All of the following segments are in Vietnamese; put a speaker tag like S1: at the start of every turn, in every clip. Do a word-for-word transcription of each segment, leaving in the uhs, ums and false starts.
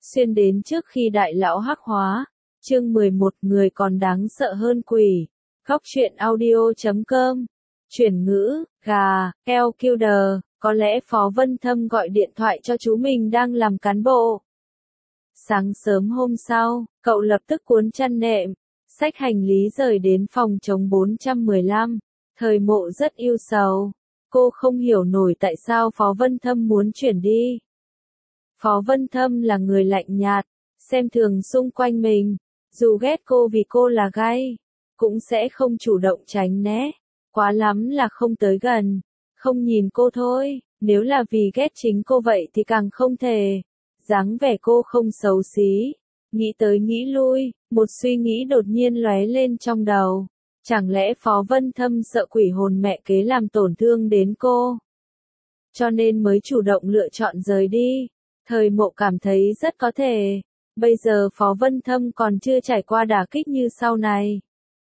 S1: xuyên đến trước khi đại lão hắc hóa. Chương mười một, người còn đáng sợ hơn quỷ. Góc truyện audio chấm com. Chuyển ngữ, gà, eo killer, có lẽ Phó Vân Thâm gọi điện thoại cho chú mình đang làm cán bộ. Sáng sớm hôm sau, cậu lập tức cuốn chăn nệm, xách hành lý rời đến phòng trống bốn trăm mười lăm. Thời Mộ rất ưu sầu. Cô không hiểu nổi tại sao Phó Vân Thâm muốn chuyển đi. Phó Vân Thâm là người lạnh nhạt, xem thường xung quanh mình. Dù ghét cô vì cô là gay, cũng sẽ không chủ động tránh né. Quá lắm là không tới gần, không nhìn cô thôi. Nếu là vì ghét chính cô vậy thì càng không thể. Dáng vẻ cô không xấu xí. Nghĩ tới nghĩ lui, một suy nghĩ đột nhiên lóe lên trong đầu. Chẳng lẽ Phó Vân Thâm sợ quỷ hồn mẹ kế làm tổn thương đến cô, cho nên mới chủ động lựa chọn rời đi? Thời Mộ cảm thấy rất có thể. Bây giờ Phó Vân Thâm còn chưa trải qua đả kích như sau này,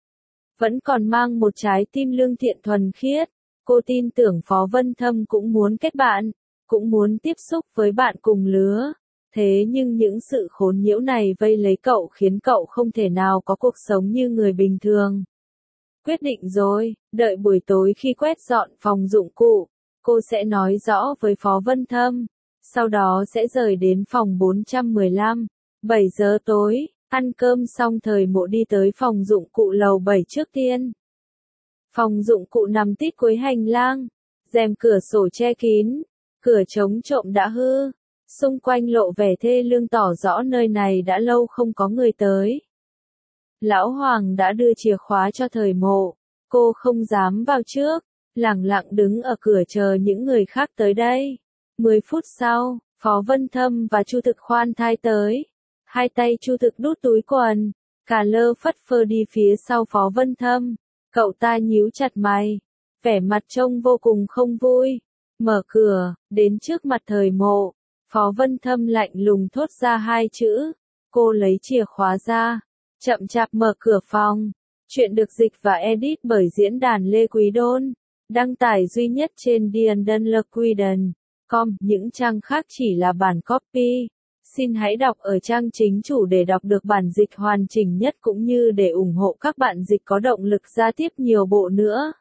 S1: vẫn còn mang một trái tim lương thiện thuần khiết. Cô tin tưởng Phó Vân Thâm cũng muốn kết bạn, cũng muốn tiếp xúc với bạn cùng lứa. Thế nhưng những sự khốn nhiễu này vây lấy cậu khiến cậu không thể nào có cuộc sống như người bình thường. Quyết định rồi, đợi buổi tối khi quét dọn phòng dụng cụ, cô sẽ nói rõ với Phó Vân Thâm. Sau đó sẽ rời đến phòng bốn trăm mười lăm. bảy giờ tối, ăn cơm xong Thời Mộ đi tới phòng dụng cụ lầu bảy trước tiên. Phòng dụng cụ nằm tít cuối hành lang, rèm cửa sổ che kín, cửa chống trộm đã hư. Xung quanh lộ vẻ thê lương tỏ rõ nơi này đã lâu không có người tới. Lão Hoàng đã đưa chìa khóa cho Thời Mộ, cô không dám vào trước, lẳng lặng đứng ở cửa chờ những người khác tới đây. Mười phút sau, Phó Vân Thâm và Chu Thực khoan thai tới. Hai tay Chu Thực đút túi quần, cả lơ phất phơ đi phía sau Phó Vân Thâm. Cậu ta nhíu chặt mày, vẻ mặt trông vô cùng không vui. Mở cửa, đến trước mặt Thời Mộ, Phó Vân Thâm lạnh lùng thốt ra hai chữ. Cô lấy chìa khóa ra, chậm chạp mở cửa phòng. Chuyện được dịch và edit bởi diễn đàn Lê Quý Đôn. Đăng tải duy nhất trên diandanlequiden chấm com, những trang khác chỉ là bản copy. Xin hãy đọc ở trang chính chủ để đọc được bản dịch hoàn chỉnh nhất cũng như để ủng hộ các bạn dịch có động lực ra tiếp nhiều bộ nữa.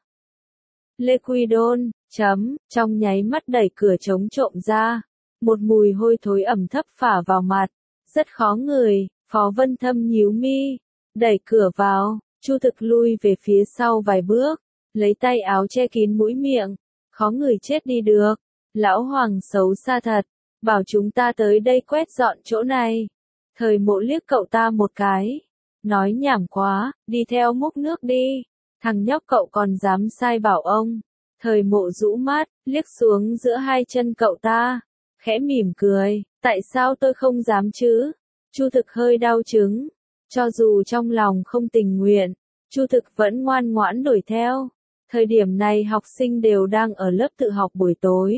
S1: Lê Quý Đôn, chấm, trong nháy mắt đẩy cửa chống trộm ra. Một mùi hôi thối ẩm thấp phả vào mặt, rất khó ngửi. Phó Vân Thâm nhíu mi, đẩy cửa vào. Chu Thực lui về phía sau vài bước, lấy tay áo che kín mũi miệng. Khó ngửi chết đi được. Lão Hoàng xấu xa thật, bảo chúng ta tới đây quét dọn chỗ này. Thời Mộ liếc cậu ta một cái, nói nhảm quá, đi theo múc nước đi. Thằng nhóc cậu còn dám sai bảo ông. Thời Mộ rũ mắt, liếc xuống giữa hai chân cậu ta, khẽ mỉm cười, tại sao tôi không dám chứ? Chu Thực hơi đau chứng, cho dù trong lòng không tình nguyện, Chu Thực vẫn ngoan ngoãn đuổi theo. Thời điểm này học sinh đều đang ở lớp tự học buổi tối.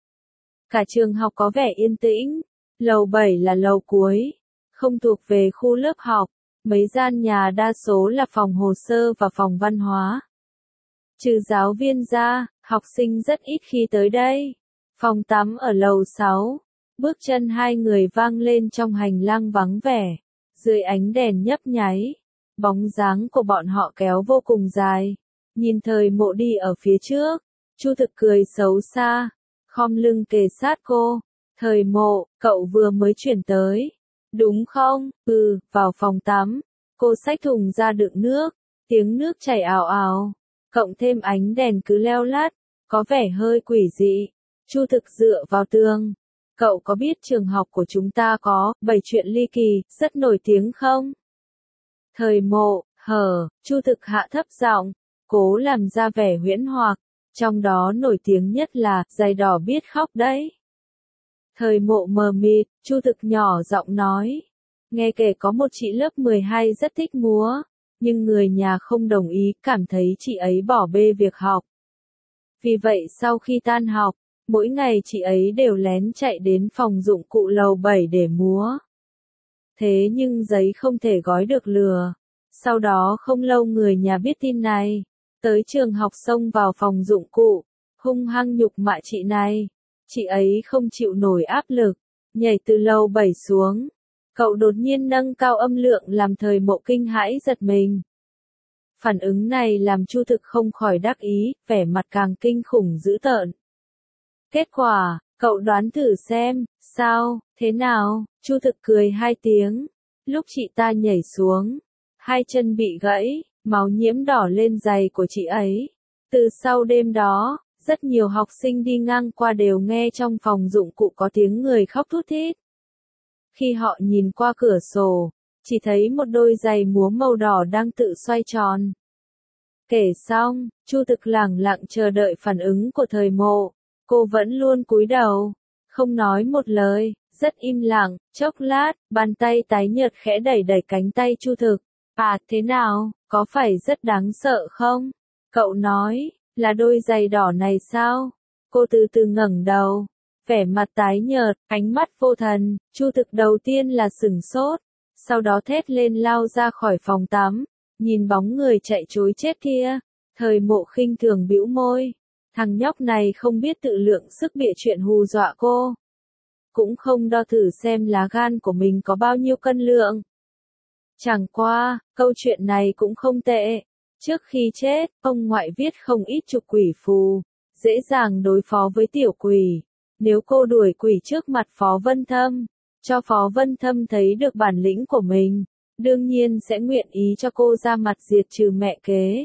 S1: Cả trường học có vẻ yên tĩnh. Lầu bảy là lầu cuối, không thuộc về khu lớp học. Mấy gian nhà đa số là phòng hồ sơ và phòng văn hóa. Trừ giáo viên ra, học sinh rất ít khi tới đây. Phòng tắm ở lầu sáu. Bước chân hai người vang lên trong hành lang vắng vẻ. Dưới ánh đèn nhấp nháy, bóng dáng của bọn họ kéo vô cùng dài. Nhìn Thời Mộ đi ở phía trước, Chu Thực cười xấu xa, khom lưng kề sát cô. Thời Mộ, cậu vừa mới chuyển tới, đúng không? Ừ, vào phòng tắm. Cô xách thùng ra đựng nước, tiếng nước chảy ào ào, cộng thêm ánh đèn cứ leo lắt, có vẻ hơi quỷ dị. Chu Thực dựa vào tường. Cậu có biết trường học của chúng ta có bảy chuyện ly kỳ, rất nổi tiếng không? Thời Mộ, hờ, Chu Thực hạ thấp giọng, cố làm ra vẻ huyễn hoặc, trong đó nổi tiếng nhất là giày đỏ biết khóc đấy. Thời Mộ mờ mịt, Chu Thực nhỏ giọng nói, nghe kể có một chị lớp mười hai rất thích múa, nhưng người nhà không đồng ý, cảm thấy chị ấy bỏ bê việc học. Vì vậy sau khi tan học, mỗi ngày chị ấy đều lén chạy đến phòng dụng cụ lầu bảy để múa. Thế nhưng giấy không thể gói được lừa. Sau đó không lâu người nhà biết tin này, tới trường học xông vào phòng dụng cụ, hung hăng nhục mạ chị này. Chị ấy không chịu nổi áp lực, nhảy từ lầu bảy xuống, Cậu đột nhiên nâng cao âm lượng làm Thời Mộ kinh hãi giật mình. Phản ứng này làm Chu Thực không khỏi đắc ý, vẻ mặt càng kinh khủng dữ tợn. Kết quả, cậu đoán thử xem, sao, thế nào? Chu Thực cười hai tiếng. Lúc chị ta nhảy xuống, hai chân bị gãy, máu nhiễm đỏ lên giày của chị ấy. Từ sau đêm đó, rất nhiều học sinh đi ngang qua đều nghe trong phòng dụng cụ có tiếng người khóc thút thít. Khi họ nhìn qua cửa sổ, chỉ thấy một đôi giày múa màu đỏ đang tự xoay tròn. Kể xong, Chu Thực lẳng lặng chờ đợi phản ứng của Thời Mộ. Cô vẫn luôn cúi đầu, không nói một lời, rất im lặng. Chốc lát, bàn tay tái nhợt khẽ đẩy đẩy cánh tay Chu Thực. À, thế nào, có phải rất đáng sợ không? Cậu nói, là đôi giày đỏ này sao? Cô từ từ ngẩng đầu, vẻ mặt tái nhợt, ánh mắt vô thần. Chu Thực đầu tiên là sửng sốt, sau đó thét lên lao ra khỏi phòng tắm, nhìn bóng người chạy trối chết kia. Thời Mộ khinh thường bĩu môi, thằng nhóc này không biết tự lượng sức bịa chuyện hù dọa cô, cũng không đo thử xem lá gan của mình có bao nhiêu cân lượng. Chẳng qua, câu chuyện này cũng không tệ. Trước khi chết, ông ngoại viết không ít chục quỷ phù, dễ dàng đối phó với tiểu quỷ. Nếu cô đuổi quỷ trước mặt Phó Vân Thâm, cho Phó Vân Thâm thấy được bản lĩnh của mình, đương nhiên sẽ nguyện ý cho cô ra mặt diệt trừ mẹ kế.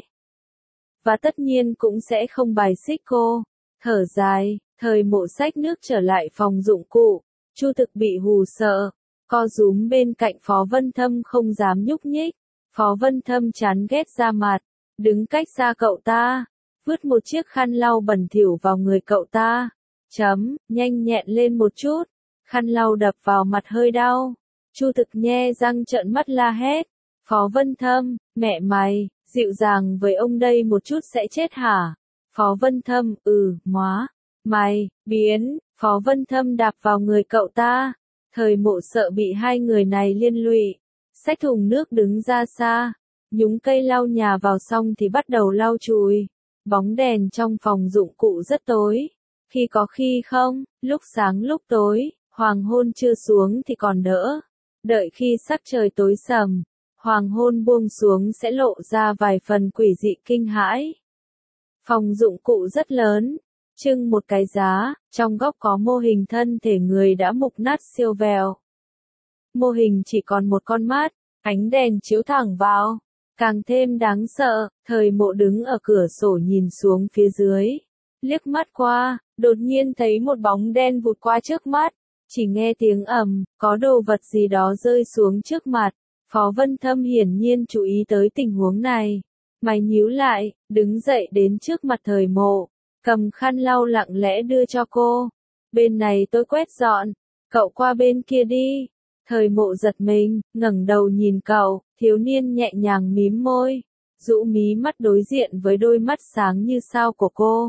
S1: Và tất nhiên cũng sẽ không bài xích cô. Thở dài, Thời Mộ xách nước trở lại phòng dụng cụ. Chu Thực bị hù sợ, co rúm bên cạnh Phó Vân Thâm không dám nhúc nhích. Phó Vân Thâm chán ghét ra mặt, đứng cách xa cậu ta, vứt một chiếc khăn lau bẩn thỉu vào người cậu ta. Chấm, nhanh nhẹn lên một chút, khăn lau đập vào mặt hơi đau. Chu Thực nhe răng trợn mắt la hét. Phó Vân Thâm, mẹ mày, dịu dàng với ông đây một chút sẽ chết hả? Phó Vân Thâm, ừ, móa, mày, biến. Phó Vân Thâm đạp vào người cậu ta. Thời Mộ sợ bị hai người này liên lụy, xách thùng nước đứng ra xa, nhúng cây lau nhà vào xong thì bắt đầu lau chùi. Bóng đèn trong phòng dụng cụ rất tối, khi có khi không, lúc sáng lúc tối, hoàng hôn chưa xuống thì còn đỡ. Đợi khi sắc trời tối sầm, hoàng hôn buông xuống sẽ lộ ra vài phần quỷ dị kinh hãi. Phòng dụng cụ rất lớn, trưng một cái giá, trong góc có mô hình thân thể người đã mục nát siêu vẹo. Mô hình chỉ còn một con mắt, ánh đèn chiếu thẳng vào, càng thêm đáng sợ. Thời Mộ đứng ở cửa sổ nhìn xuống phía dưới, liếc mắt qua, đột nhiên thấy một bóng đen vụt qua trước mắt, chỉ nghe tiếng ầm, có đồ vật gì đó rơi xuống trước mặt. Phó Vân Thâm hiển nhiên chú ý tới tình huống này, mày nhíu lại, đứng dậy đến trước mặt Thời Mộ, cầm khăn lau lặng lẽ đưa cho cô. Bên này tôi quét dọn, cậu qua bên kia đi. Thời Mộ giật mình, ngẩng đầu nhìn cậu, thiếu niên nhẹ nhàng mím môi, rũ mí mắt đối diện với đôi mắt sáng như sao của cô.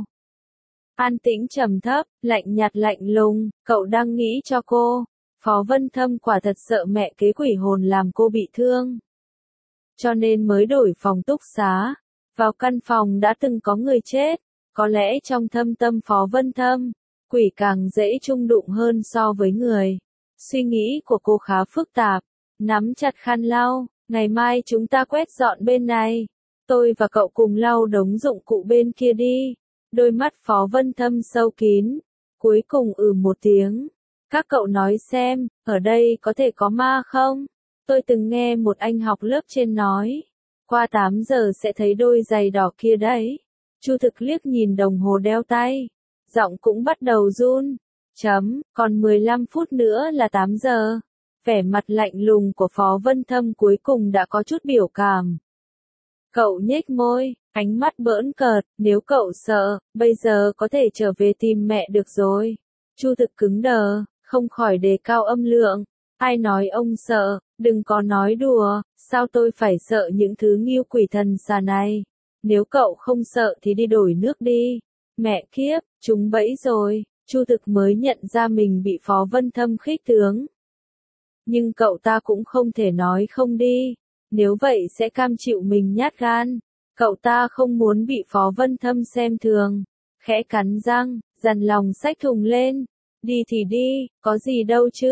S1: An tĩnh trầm thấp, lạnh nhạt lạnh lùng, cậu đang nghĩ cho cô. Phó Vân Thâm quả thật sợ mẹ kế quỷ hồn làm cô bị thương, cho nên mới đổi phòng túc xá. Vào căn phòng đã từng có người chết, có lẽ trong thâm tâm Phó Vân Thâm, quỷ càng dễ chung đụng hơn so với người. Suy nghĩ của cô khá phức tạp, nắm chặt khăn lau, ngày mai chúng ta quét dọn bên này, tôi và cậu cùng lau đống dụng cụ bên kia đi. Đôi mắt Phó Vân Thâm sâu kín, cuối cùng ừ một tiếng. Các cậu nói xem, ở đây có thể có ma không? Tôi từng nghe một anh học lớp trên nói, qua tám giờ sẽ thấy đôi giày đỏ kia đấy. Chu Thực liếc nhìn đồng hồ đeo tay, giọng cũng bắt đầu run. Chấm, còn mười lăm phút nữa là tám giờ. Vẻ mặt lạnh lùng của Phó Vân Thâm cuối cùng đã có chút biểu cảm. Cậu nhếch môi, ánh mắt bỡn cợt, nếu cậu sợ, bây giờ có thể trở về tìm mẹ được rồi. Chu Thực cứng đờ, không khỏi đề cao âm lượng. Ai nói ông sợ, đừng có nói đùa, sao tôi phải sợ những thứ nghiêu quỷ thần xà này. Nếu cậu không sợ thì đi đổi nước đi. Mẹ kiếp, chúng bẫy rồi. Chu Thực mới nhận ra mình bị Phó Vân Thâm khích tướng. Nhưng cậu ta cũng không thể nói không đi, nếu vậy sẽ cam chịu mình nhát gan. Cậu ta không muốn bị Phó Vân Thâm xem thường, khẽ cắn răng, dằn lòng xách thùng lên. Đi thì đi, có gì đâu chứ,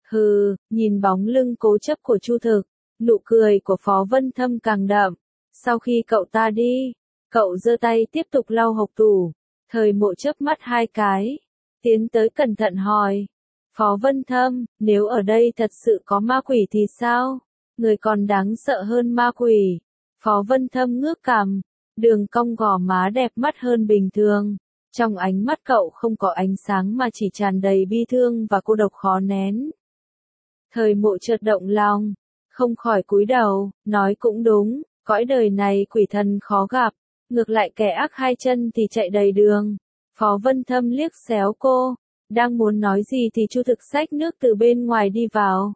S1: Hừ, nhìn bóng lưng cố chấp của Chu Thực, nụ cười của Phó Vân Thâm càng đậm. Sau khi cậu ta đi, cậu giơ tay tiếp tục lau hộc tủ. Thời Mộ chớp mắt hai cái, tiến tới cẩn thận hỏi. Phó Vân Thâm, nếu ở đây thật sự có ma quỷ thì sao? Người còn đáng sợ hơn ma quỷ. Phó Vân Thâm ngước cằm, đường cong gò má đẹp mắt hơn bình thường. Trong ánh mắt cậu không có ánh sáng mà chỉ tràn đầy bi thương và cô độc khó nén. Thời Mộ chợt động lòng, không khỏi cúi đầu, nói cũng đúng, cõi đời này quỷ thần khó gặp, ngược lại kẻ ác hai chân thì chạy đầy đường. Phó Vân Thâm liếc xéo cô, đang muốn nói gì thì Chu Thực xách nước từ bên ngoài đi vào.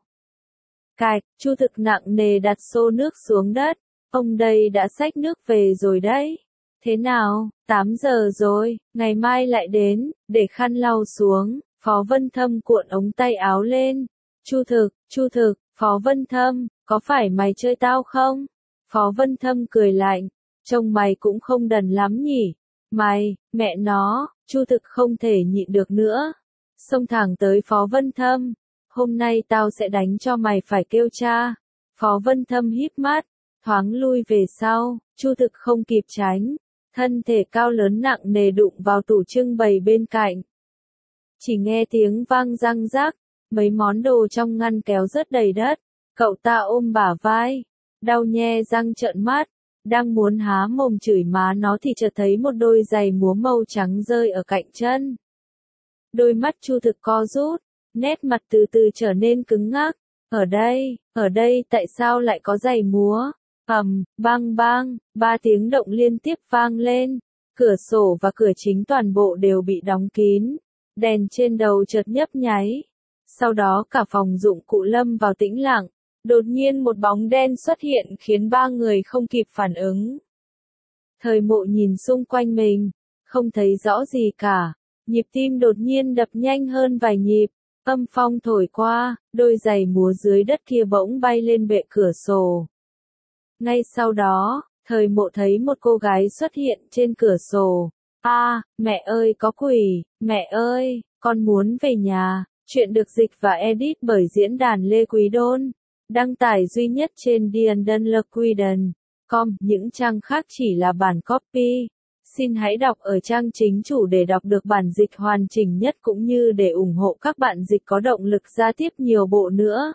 S1: Cạch, Chu Thực nặng nề đặt xô nước xuống đất, ông đây đã xách nước về rồi đấy. Thế nào, tám giờ rồi, ngày mai lại đến, để khăn lau xuống. Phó Vân Thâm cuộn ống tay áo lên. Chu Thực, Chu Thực, Phó Vân Thâm, có phải mày chơi tao không? Phó Vân Thâm cười lạnh, trông mày cũng không đần lắm nhỉ. Mày, mẹ nó, Chu Thực không thể nhịn được nữa. Xông thẳng tới Phó Vân Thâm, hôm nay tao sẽ đánh cho mày phải kêu cha. Phó Vân Thâm híp mắt, thoáng lui về sau, Chu Thực không kịp tránh, thân thể cao lớn nặng nề đụng vào tủ trưng bày bên cạnh. Chỉ nghe tiếng vang răng rắc, mấy món đồ trong ngăn kéo rớt đầy đất, cậu ta ôm bả vai, đau nhe răng trợn mắt, đang muốn há mồm chửi má nó thì chợt thấy một đôi giày múa màu trắng rơi ở cạnh chân. Đôi mắt Chu Thực co rút, nét mặt từ từ trở nên cứng ngắc. Ở đây, ở đây tại sao lại có giày múa? Ầm, bang bang, ba tiếng động liên tiếp vang lên. Cửa sổ và cửa chính toàn bộ đều bị đóng kín. Đèn trên đầu chợt nhấp nháy. Sau đó cả phòng dụng cụ lâm vào tĩnh lặng. Đột nhiên một bóng đen xuất hiện khiến ba người không kịp phản ứng. Thời Mộ nhìn xung quanh mình, không thấy rõ gì cả. Nhịp tim đột nhiên đập nhanh hơn vài nhịp. Âm phong thổi qua, đôi giày múa dưới đất kia bỗng bay lên bệ cửa sổ. Ngay sau đó, Thời Mộ thấy một cô gái xuất hiện trên cửa sổ. A, à, mẹ ơi có quỷ, mẹ ơi, con muốn về nhà. Chuyện được dịch và edit bởi diễn đàn Lê Quý Đôn. Đăng tải duy nhất trên diandunlequiden chấm com, những trang khác chỉ là bản copy. Xin hãy đọc ở trang chính chủ để đọc được bản dịch hoàn chỉnh nhất cũng như để ủng hộ các bạn dịch có động lực ra tiếp nhiều bộ nữa.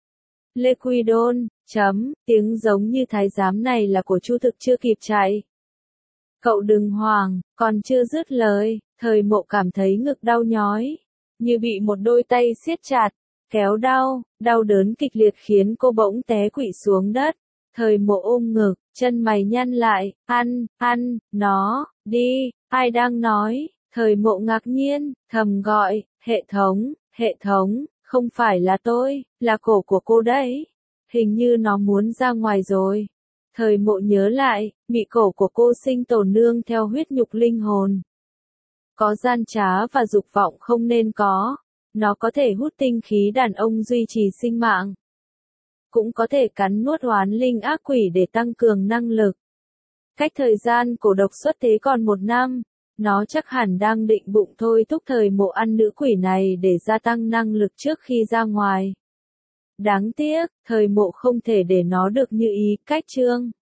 S1: Lê Quý Đôn, chấm, tiếng giống như thái giám này là của Chu Thực chưa kịp chạy. Cậu đừng hoảng, còn chưa dứt lời, Thời Mộ cảm thấy ngực đau nhói, như bị một đôi tay siết chặt, kéo đau, đau đớn kịch liệt khiến cô bỗng té quỵ xuống đất. Thời Mộ ôm ngực, chân mày nhăn lại, ăn, ăn, nó, đi, ai đang nói? Thời Mộ ngạc nhiên, thầm gọi, hệ thống, hệ thống, không phải là tôi, là cổ của cô đấy. Hình như nó muốn ra ngoài rồi. Thời Mộ nhớ lại, mị cổ của cô sinh tồn nương theo huyết nhục linh hồn. Có gian trá và dục vọng không nên có. Nó có thể hút tinh khí đàn ông duy trì sinh mạng. Cũng có thể cắn nuốt oán linh ác quỷ để tăng cường năng lực. Cách thời gian cổ độc xuất thế còn một năm, nó chắc hẳn đang định bụng thôi thúc Thời Mộ ăn nữ quỷ này để gia tăng năng lực trước khi ra ngoài. Đáng tiếc, Thời Mộ không thể để nó được như ý cách chương.